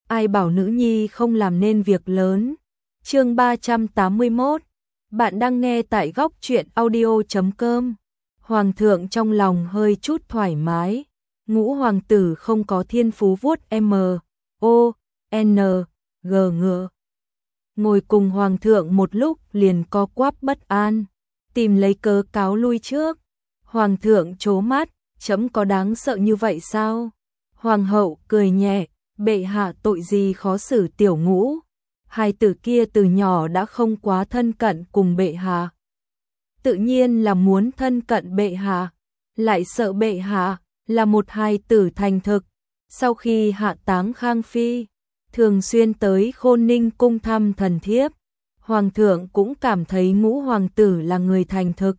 ai bảo nữ nhi không làm nên việc lớn. Chương 381. Bạn đang nghe tại góc truyện audio.com. Hoàng thượng trong lòng hơi chút thoải mái. Ngũ hoàng tử không có thiên phú vuốt M.O.N.G. ngựa. Ngồi cùng hoàng thượng một lúc liền co quắp bất an, tìm lấy cớ cáo lui trước. Hoàng thượng trố mắt, chấm có đáng sợ như vậy sao? Hoàng hậu cười nhẹ, bệ hạ tội gì khó xử tiểu Ngũ. Hai tử kia từ nhỏ đã không quá thân cận cùng bệ hạ. Tự nhiên là muốn thân cận bệ hạ, lại sợ bệ hạ là một hài tử thành thực. Sau khi hạ táng Khang Phi, thường xuyên tới Khôn Ninh cung thăm thần thiếp. Hoàng thượng cũng cảm thấy Ngũ hoàng tử là người thành thực.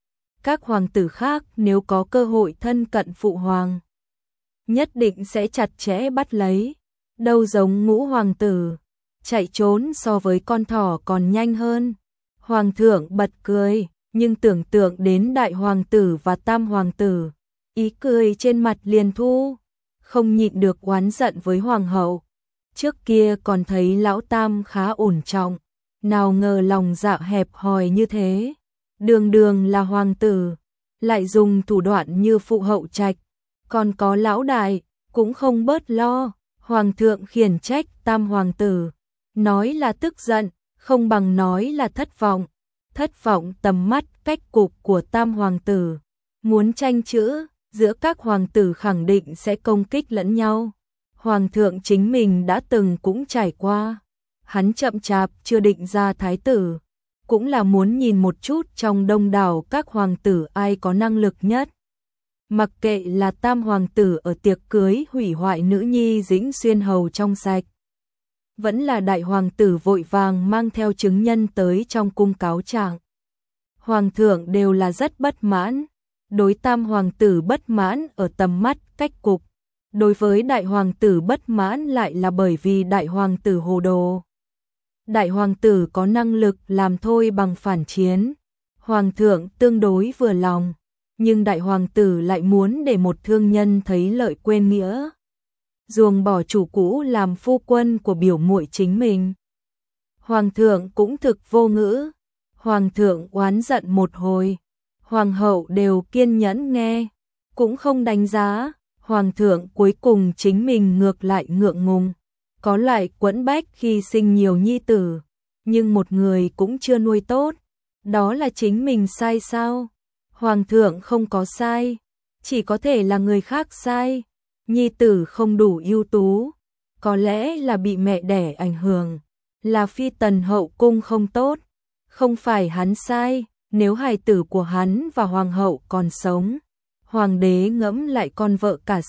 Các hoàng tử khác nếu có cơ hội thân cận phụ hoàng, nhất định sẽ chặt chẽ bắt lấy. Đâu giống Ngũ hoàng tử, chạy trốn so với con thỏ còn nhanh hơn. Hoàng thượng bật cười, nhưng tưởng tượng đến đại hoàng tử và tam hoàng tử, ý cười trên mặt liền thu, không nhịn được oán giận với hoàng hậu. Trước kia còn thấy lão tam khá ổn trọng, nào ngờ lòng dạ hẹp hòi như thế. Đường đường là hoàng tử, lại dùng thủ đoạn như phụ hậu trạch, còn có lão đại, cũng không bớt lo. Hoàng thượng khiển trách tam hoàng tử, nói là tức giận, không bằng nói là thất vọng. Thất vọng tầm mắt cách cục của tam hoàng tử, muốn tranh chữ, giữa các hoàng tử khẳng định sẽ công kích lẫn nhau. Hoàng thượng chính mình đã từng cũng trải qua, hắn chậm chạp chưa định ra thái tử, cũng là muốn nhìn một chút trong đông đảo các hoàng tử ai có năng lực nhất. Mặc kệ là tam hoàng tử ở tiệc cưới hủy hoại nữ nhi Dĩnh Xuyên hầu trong sạch, vẫn là đại hoàng tử vội vàng mang theo chứng nhân tới trong cung cáo trạng, hoàng thượng đều là rất bất mãn. Đối tam hoàng tử bất mãn ở tầm mắt cách cục, đối với đại hoàng tử bất mãn lại là bởi vì đại hoàng tử hồ đồ. Đại hoàng tử có năng lực làm thôi bằng phản chiến, hoàng thượng tương đối vừa lòng, nhưng đại hoàng tử lại muốn để một thương nhân thấy lợi quên nghĩa, ruồng bỏ chủ cũ làm phu quân của biểu muội chính mình. Hoàng thượng cũng thực vô ngữ, hoàng thượng oán giận một hồi, hoàng hậu đều kiên nhẫn nghe, cũng không đánh giá. Hoàng thượng cuối cùng chính mình ngược lại ngượng ngùng, có lại quẫn bách khi sinh nhiều nhi tử, nhưng một người cũng chưa nuôi tốt, đó là chính mình sai sao? Hoàng thượng không có sai, chỉ có thể là người khác sai. Nhi tử không đủ ưu tú, có lẽ là bị mẹ đẻ ảnh hưởng, là phi tần hậu cung không tốt, không phải hắn sai. Nếu hài tử của hắn và hoàng hậu còn sống, hoàng đế ngẫm lại con vợ cả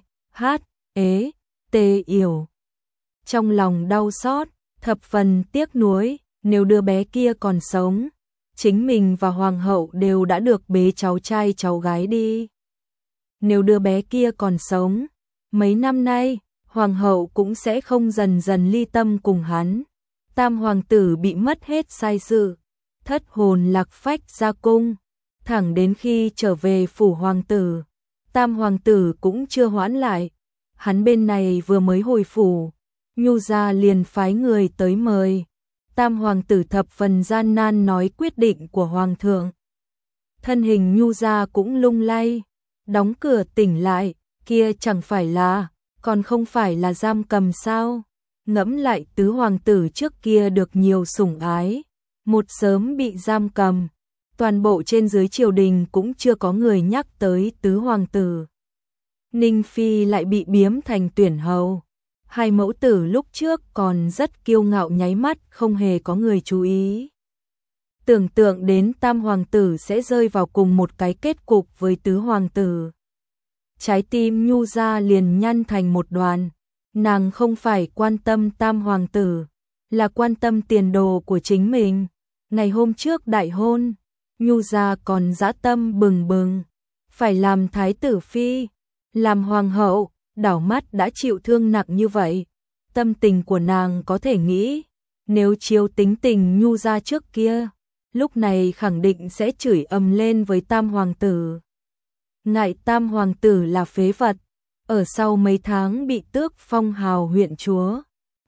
C.H.E.T. yểu, trong lòng đau xót, thập phần tiếc nuối. Nếu đứa bé kia còn sống, chính mình và hoàng hậu đều đã được bế cháu trai cháu gái đi. Nếu đứa bé kia còn sống, mấy năm nay hoàng hậu cũng sẽ không dần dần ly tâm cùng hắn. Tam hoàng tử bị mất hết sai sự, thất hồn lạc phách ra cung, thẳng đến khi trở về phủ hoàng tử, tam hoàng tử cũng chưa hoãn lại. Hắn bên này vừa mới hồi phủ, Nhu gia liền phái người tới mời. Tam hoàng tử thập phần gian nan nói quyết định của hoàng thượng. Thân hình Nhu gia cũng lung lay, đóng cửa tỉnh lại, kia chẳng phải là, còn không phải là giam cầm sao? Ngẫm lại tứ hoàng tử trước kia được nhiều sủng ái, một sớm bị giam cầm, toàn bộ trên dưới triều đình cũng chưa có người nhắc tới tứ hoàng tử. Ninh Phi lại bị biếm thành tuyển hầu, hai mẫu tử lúc trước còn rất kiêu ngạo nháy mắt không hề có người chú ý. Tưởng tượng đến tam hoàng tử sẽ rơi vào cùng một cái kết cục với tứ hoàng tử, trái tim Nhu gia liền nhăn thành một đoàn. Nàng không phải quan tâm tam hoàng tử, là quan tâm tiền đồ của chính mình. Ngày hôm trước đại hôn, Nhu gia còn dã tâm bừng bừng, phải làm thái tử phi, làm hoàng hậu. Đảo mắt đã chịu thương nặng như vậy, tâm tình của nàng có thể nghĩ, nếu chiếu tính tình Nhu gia trước kia, lúc này khẳng định sẽ chửi ầm lên với tam hoàng tử. Ngại tam hoàng tử là phế vật, ở sau mấy tháng bị tước phong hào huyện chúa,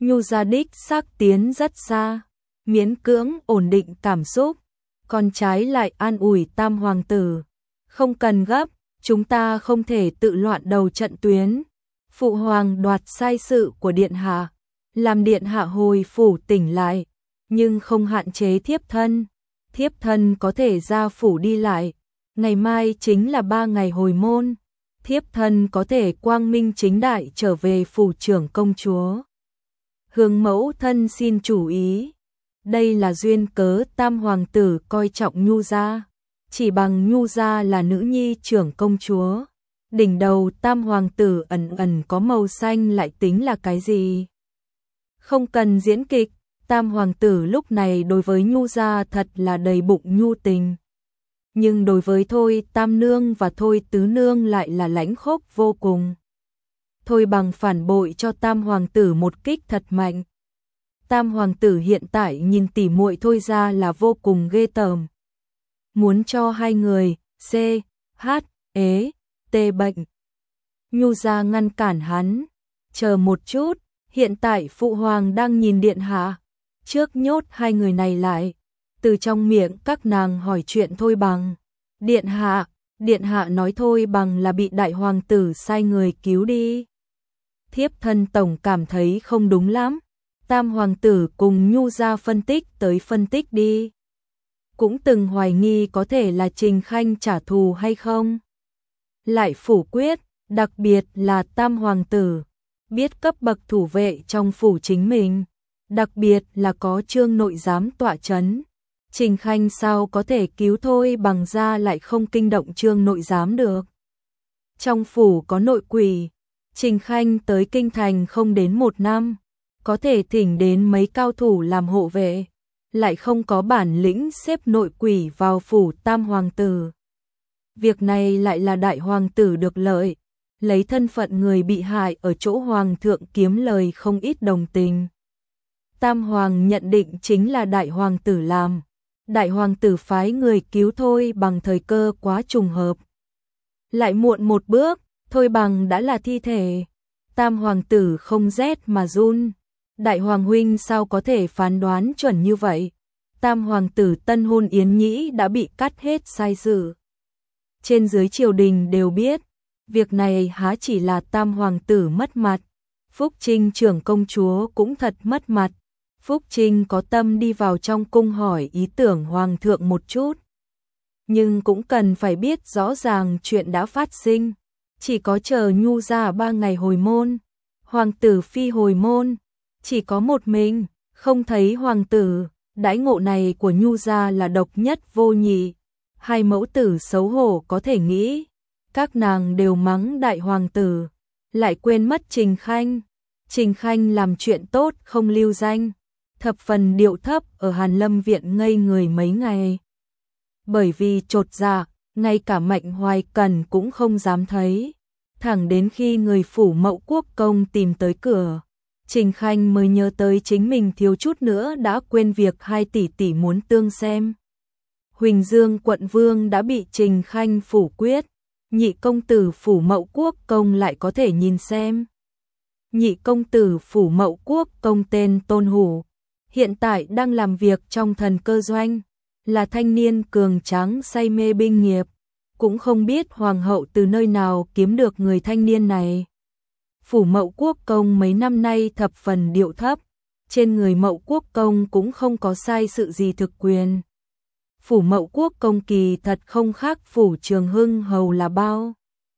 Nhu gia đích xác tiến rất xa, miễn cưỡng ổn định cảm xúc, con trái lại an ủi tam hoàng tử. Không cần gấp, chúng ta không thể tự loạn đầu trận tuyến. Phụ hoàng đoạt sai sự của điện hạ, làm điện hạ hồi phủ tỉnh lại, nhưng không hạn chế thiếp thân có thể ra phủ đi lại. Ngày mai chính là 3 ngày hồi môn, thiếp thân có thể quang minh chính đại trở về phủ trưởng công chúa. Hướng mẫu thân xin chủ ý. Đây là duyên cớ tam hoàng tử coi trọng Nhu gia, chỉ bằng Nhu gia là nữ nhi trưởng công chúa. Đỉnh đầu tam hoàng tử ẩn ẩn có màu xanh lại tính là cái gì? Không cần diễn kịch, tam hoàng tử lúc này đối với Nhu gia thật là đầy bụng nhu tình. Nhưng đối với Thôi Tam Nương và Thôi Tứ Nương lại là lãnh khốc vô cùng. Thôi bằng phản bội cho tam hoàng tử một kích thật mạnh. Tam hoàng tử hiện tại nhìn tỉ muội Thôi ra là vô cùng ghê tởm. Muốn cho hai người C, H, ế, T bệnh. Nhu gia ngăn cản hắn. Chờ một chút, hiện tại phụ hoàng đang nhìn điện hạ. Trước nhốt hai người này lại. Từ trong miệng các nàng hỏi chuyện Thôi bằng. Điện hạ nói Thôi bằng là bị đại hoàng tử sai người cứu đi. Thiếp thân tổng cảm thấy không đúng lắm. Tam hoàng tử cùng Nhu gia phân tích tới phân tích đi. Cũng từng hoài nghi có thể là Trình Khanh trả thù hay không. Lại phủ quyết, đặc biệt là tam hoàng tử, biết cấp bậc thủ vệ trong phủ chính mình, đặc biệt là có Trương nội giám tọa chấn. Trình Khanh sao có thể cứu Thôi bằng ra lại không kinh động Trương nội giám được. Trong phủ có nội quỷ, Trình Khanh tới kinh thành không đến 1 năm, có thể thỉnh đến mấy cao thủ làm hộ vệ, lại không có bản lĩnh xếp nội quỷ vào phủ tam hoàng tử. Việc này lại là đại hoàng tử được lợi, lấy thân phận người bị hại ở chỗ hoàng thượng kiếm lời không ít đồng tình. Tam hoàng nhận định chính là đại hoàng tử làm. Đại hoàng tử phái người cứu Thôi bằng thời cơ quá trùng hợp. Lại muộn một bước, Thôi bằng đã là thi thể. Tam hoàng tử không rét mà run. Đại hoàng huynh sao có thể phán đoán chuẩn như vậy? Tam hoàng tử tân hôn yến nhĩ đã bị cắt hết sai sự. Trên dưới triều đình đều biết, việc này há chỉ là tam hoàng tử mất mặt. Phúc Trinh trưởng công chúa cũng thật mất mặt. Phúc Trinh có tâm đi vào trong cung hỏi ý tưởng hoàng thượng một chút. Nhưng cũng cần phải biết rõ ràng chuyện đã phát sinh. Chỉ có chờ Nhu gia 3 ngày hồi môn. Hoàng tử phi hồi môn. Chỉ có một mình, không thấy hoàng tử. Đãi ngộ này của Nhu gia là độc nhất vô nhị. Hai mẫu tử xấu hổ có thể nghĩ. Các nàng đều mắng đại hoàng tử. Lại quên mất Trình Khanh. Trình Khanh làm chuyện tốt không lưu danh. Thập phần điệu thấp ở Hàn Lâm viện ngây người mấy ngày. Bởi vì chột dạ, ngay cả Mạnh Hoài Cần cũng không dám thấy. Thẳng đến khi người phủ Mậu Quốc công tìm tới cửa, Trình Khanh mới nhớ tới chính mình thiếu chút nữa đã quên việc hai tỷ tỷ muốn tương xem. Huỳnh Dương quận vương đã bị Trình Khanh phủ quyết, nhị công tử phủ Mậu Quốc công lại có thể nhìn xem. Nhị công tử phủ Mậu Quốc công tên Tôn Hủ, hiện tại đang làm việc trong thần cơ doanh, là thanh niên cường tráng say mê binh nghiệp, cũng không biết hoàng hậu từ nơi nào kiếm được người thanh niên này. Phủ Mậu Quốc công mấy năm nay thập phần điệu thấp, trên người Mậu Quốc công cũng không có sai sự gì thực quyền. Phủ Mậu Quốc công kỳ thật không khác phủ Trường Hưng hầu là bao.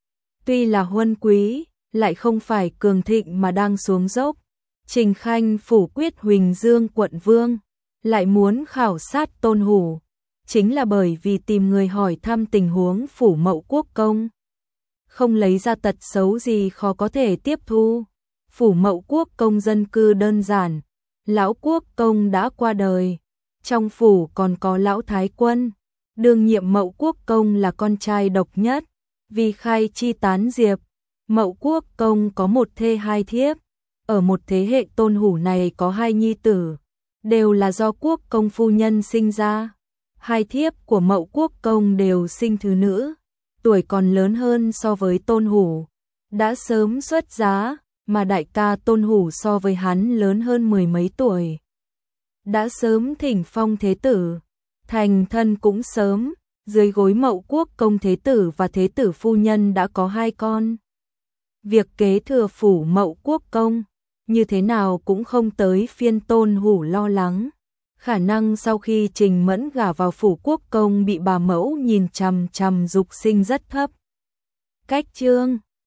Tuy là huân quý, lại không phải cường thịnh mà đang xuống dốc. Trình Khanh phủ quyết Huỳnh Dương quận vương, lại muốn khảo sát Tôn Hủ, chính là bởi vì tìm người hỏi thăm tình huống phủ Mậu Quốc công. Không lấy ra tật xấu gì khó có thể tiếp thu. Phủ Mậu Quốc công dân cư đơn giản, lão quốc công đã qua đời, trong phủ còn có lão thái quân, đương nhiệm Mậu Quốc công là con trai độc nhất, vì khai chi tán diệp, Mậu Quốc công có một thê hai thiếp. Ở một thế hệ Tôn Hủ này có 2 nhi tử, đều là do quốc công phu nhân sinh ra. 2 thiếp của Mậu Quốc công đều sinh thứ nữ, tuổi còn lớn hơn so với Tôn Hủ, đã sớm xuất giá, mà đại ca Tôn Hủ so với hắn lớn hơn mười mấy tuổi. Đã sớm thỉnh phong thế tử, thành thân cũng sớm, dưới gối Mậu Quốc công thế tử và thế tử phu nhân đã có 2 con. Việc kế thừa phủ Mậu Quốc công, như thế nào cũng không tới phiên Tôn Hủ lo lắng. Khả năng sau khi Trình Mẫn gả vào phủ quốc công bị bà mẫu nhìn chằm chằm dục sinh rất thấp. Cách chương